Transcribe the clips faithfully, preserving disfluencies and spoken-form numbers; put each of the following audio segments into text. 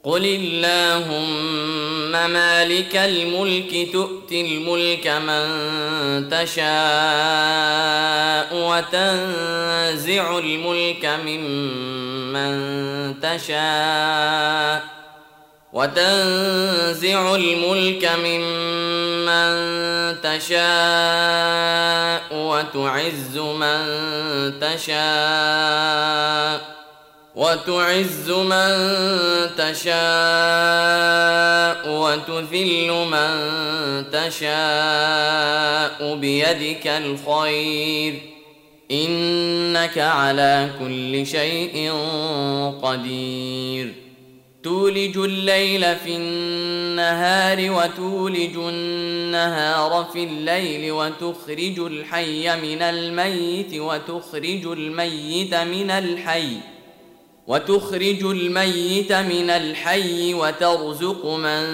قل اللهم مالك الملك تؤتي الملك من تشاء وتنزع الملك ممن تشاء وتنزع الملك ممن تشاء وتعز من تشاء وتعز من تشاء وتذل من تشاء بيدك الخير إنك على كل شيء قدير تولج الليل في النهار وتولج النهار في الليل وتخرج الحي من الميت وتخرج الميت من الحي وتخرج الميت من الحي وترزق من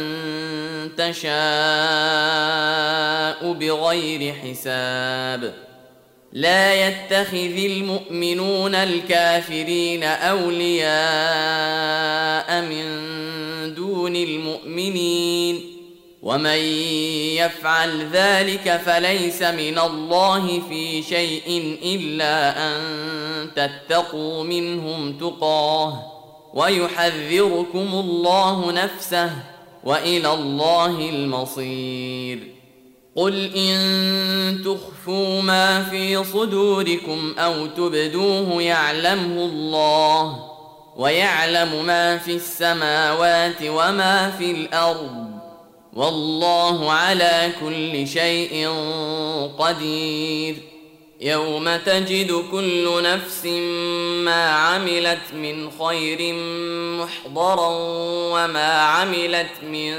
تشاء بغير حساب لا يتخذ المؤمنون الكافرين أولياء من دون المؤمنين ومن يفعل ذلك فليس من الله في شيء إلا أن تتقوا منهم تقاه ويحذركم الله نفسه وإلى الله المصير قل إن تخفوا ما في صدوركم أو تبدوه يعلمه الله ويعلم ما في السماوات وما في الأرض والله على كل شيء قدير يوم تجد كل نفس ما عملت من خير محضرا وما عملت من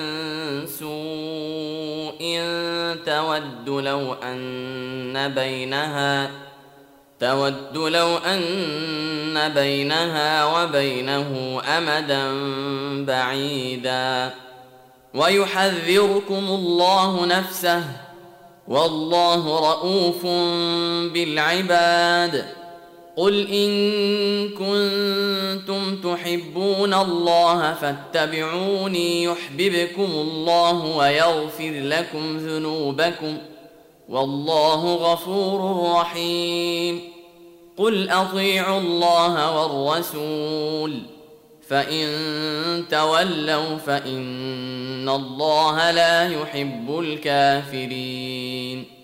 سوء تود لو أن بينها تود لو أن بينها وبينه أمدا بعيدا ويحذركم الله نفسه والله رؤوف بالعباد قل إن كنتم تحبون الله فاتبعوني يحببكم الله ويغفر لكم ذنوبكم والله غفور رحيم قل أطيعوا الله والرسول فإن تولوا فإن الله لا يحب الكافرين